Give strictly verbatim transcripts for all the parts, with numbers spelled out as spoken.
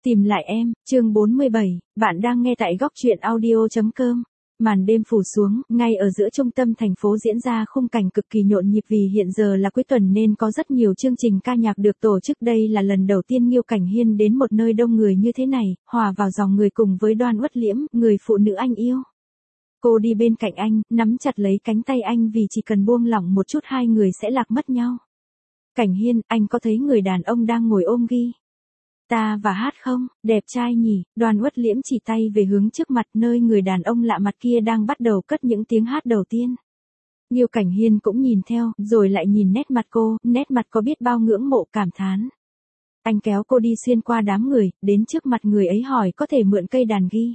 Tìm lại em, chương bốn mươi bảy, bạn đang nghe tại góc truyện audio.com. Màn đêm phủ xuống, ngay ở giữa trung tâm thành phố diễn ra khung cảnh cực kỳ nhộn nhịp vì hiện giờ là cuối tuần nên có rất nhiều chương trình ca nhạc được tổ chức. Đây là lần đầu tiên Nhiêu Cảnh Hiên đến một nơi đông người như thế này, hòa vào dòng người cùng với Đoan Uất Liễm, người phụ nữ anh yêu. Cô đi bên cạnh anh, nắm chặt lấy cánh tay anh vì chỉ cần buông lỏng một chút hai người sẽ lạc mất nhau. Cảnh Hiên, anh có thấy người đàn ông đang ngồi ôm ghi ta và hát không? Đẹp trai nhỉ? Đoan Uất Liễm chỉ tay về hướng trước mặt nơi người đàn ông lạ mặt kia đang bắt đầu cất những tiếng hát đầu tiên. Nhiêu Cảnh Hiên cũng nhìn theo, rồi lại nhìn nét mặt cô, nét mặt có biết bao ngưỡng mộ cảm thán. Anh kéo cô đi xuyên qua đám người, đến trước mặt người ấy hỏi có thể mượn cây đàn ghi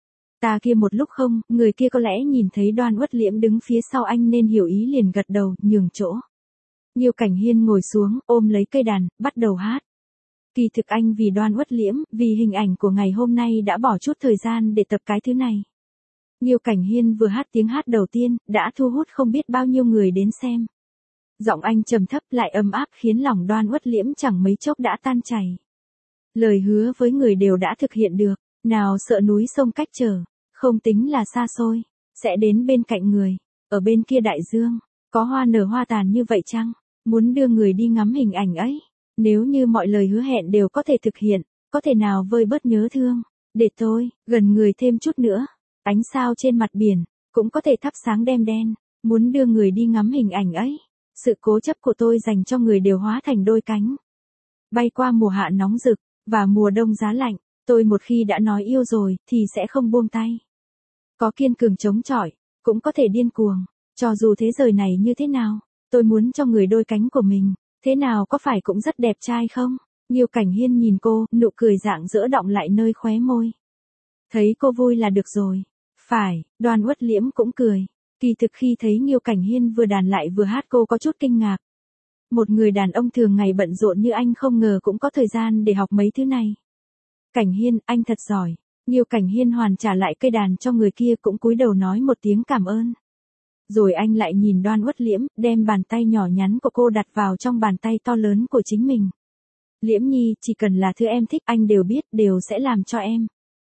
ta kia một lúc không? Người kia có lẽ nhìn thấy Đoan Uất Liễm đứng phía sau anh nên hiểu ý liền gật đầu, nhường chỗ. Nhiêu Cảnh Hiên ngồi xuống, ôm lấy cây đàn, bắt đầu hát. Kỳ thực anh vì Đoan Uất Liễm, vì hình ảnh của ngày hôm nay đã bỏ chút thời gian để tập cái thứ này. Nhiêu Cảnh Hiên vừa hát tiếng hát đầu tiên, đã thu hút không biết bao nhiêu người đến xem. Giọng anh trầm thấp lại ấm áp khiến lòng Đoan Uất Liễm chẳng mấy chốc đã tan chảy. Lời hứa với người đều đã thực hiện được, nào sợ núi sông cách trở, không tính là xa xôi, sẽ đến bên cạnh người, ở bên kia đại dương, có hoa nở hoa tàn như vậy chăng? Muốn đưa người đi ngắm hình ảnh ấy. Nếu như mọi lời hứa hẹn đều có thể thực hiện, có thể nào vơi bớt nhớ thương, để tôi, gần người thêm chút nữa, ánh sao trên mặt biển, cũng có thể thắp sáng đêm đen, muốn đưa người đi ngắm hình ảnh ấy, sự cố chấp của tôi dành cho người đều hóa thành đôi cánh. Bay qua mùa hạ nóng rực, và mùa đông giá lạnh, tôi một khi đã nói yêu rồi, thì sẽ không buông tay. Có kiên cường chống chọi, cũng có thể điên cuồng, cho dù thế giới này như thế nào, tôi muốn cho người đôi cánh của mình. Thế nào có phải cũng rất đẹp trai không? Nhiêu Cảnh Hiên nhìn cô, nụ cười rạng rỡ đọng lại nơi khóe môi. Thấy cô vui là được rồi. Phải, Đoan Uất Liễm cũng cười. Kỳ thực khi thấy Nhiêu Cảnh Hiên vừa đàn lại vừa hát cô có chút kinh ngạc. Một người đàn ông thường ngày bận rộn như anh không ngờ cũng có thời gian để học mấy thứ này. Cảnh Hiên, anh thật giỏi. Nhiêu Cảnh Hiên hoàn trả lại cây đàn cho người kia cũng cúi đầu nói một tiếng cảm ơn. Rồi anh lại nhìn Đoan Uất Liễm, đem bàn tay nhỏ nhắn của cô đặt vào trong bàn tay to lớn của chính mình. Liễm Nhi, chỉ cần là thứ em thích anh đều biết, đều sẽ làm cho em.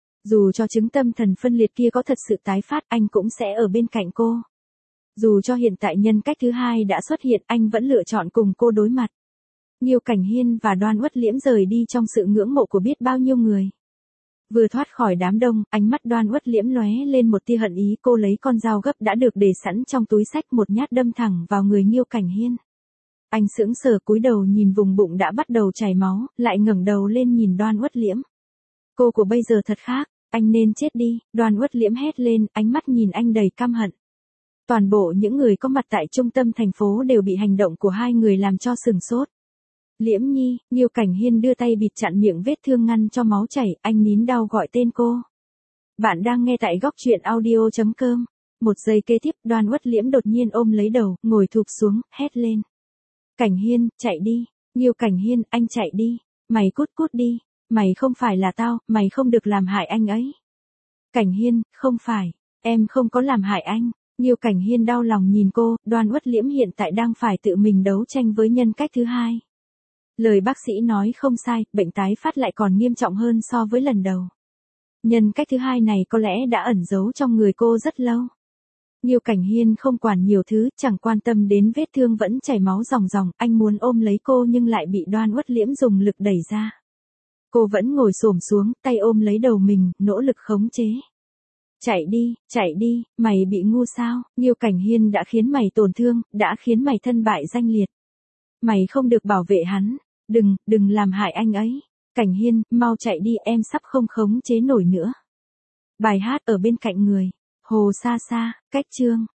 Dù cho chứng tâm thần phân liệt kia có thật sự tái phát, anh cũng sẽ ở bên cạnh cô. Dù cho hiện tại nhân cách thứ hai đã xuất hiện, anh vẫn lựa chọn cùng cô đối mặt. Nhiêu Cảnh Hiên và Đoan Uất Liễm rời đi trong sự ngưỡng mộ của biết bao nhiêu người. Vừa thoát khỏi đám đông, ánh mắt Đoan Uất Liễm lóe lên một tia hận ý, cô lấy con dao gấp đã được để sẵn trong túi xách một nhát đâm thẳng vào người Nhiêu Cảnh Hiên. Anh sững sờ cúi đầu nhìn vùng bụng đã bắt đầu chảy máu, lại ngẩng đầu lên nhìn Đoan Uất Liễm. Cô của bây giờ thật khác, anh nên chết đi, Đoan Uất Liễm hét lên, ánh mắt nhìn anh đầy căm hận. Toàn bộ những người có mặt tại trung tâm thành phố đều bị hành động của hai người làm cho sừng sốt. Liễm Nhi, Nhiêu Cảnh Hiên đưa tay bịt chặn miệng vết thương ngăn cho máu chảy, anh nín đau gọi tên cô. Bạn đang nghe tại góc truyện audio.com. Một giây kế tiếp, Đoan Uất Liễm đột nhiên ôm lấy đầu, ngồi thụp xuống, hét lên. Cảnh Hiên, chạy đi. Nhiêu Cảnh Hiên, anh chạy đi. Mày cút cút đi. Mày không phải là tao, mày không được làm hại anh ấy. Cảnh Hiên, không phải. Em không có làm hại anh. Nhiêu Cảnh Hiên đau lòng nhìn cô, Đoan Uất Liễm hiện tại đang phải tự mình đấu tranh với nhân cách thứ hai. Lời bác sĩ nói không sai, bệnh tái phát lại còn nghiêm trọng hơn so với lần đầu. Nhân cách thứ hai này có lẽ đã ẩn giấu trong người cô rất lâu. Nhiêu Cảnh Hiên không quản nhiều thứ, chẳng quan tâm đến vết thương vẫn chảy máu ròng ròng, anh muốn ôm lấy cô nhưng lại bị Đoan Uất Liễm dùng lực đẩy ra. Cô vẫn ngồi xổm xuống, tay ôm lấy đầu mình, nỗ lực khống chế. Chạy đi, chạy đi, mày bị ngu sao? Nhiêu Cảnh Hiên đã khiến mày tổn thương, đã khiến mày thân bại danh liệt. Mày không được bảo vệ hắn. Đừng, đừng làm hại anh ấy. Cảnh Hiên, mau chạy đi, em sắp không khống chế nổi nữa. Bài hát ở bên cạnh người. Hồ xa xa, cách chương.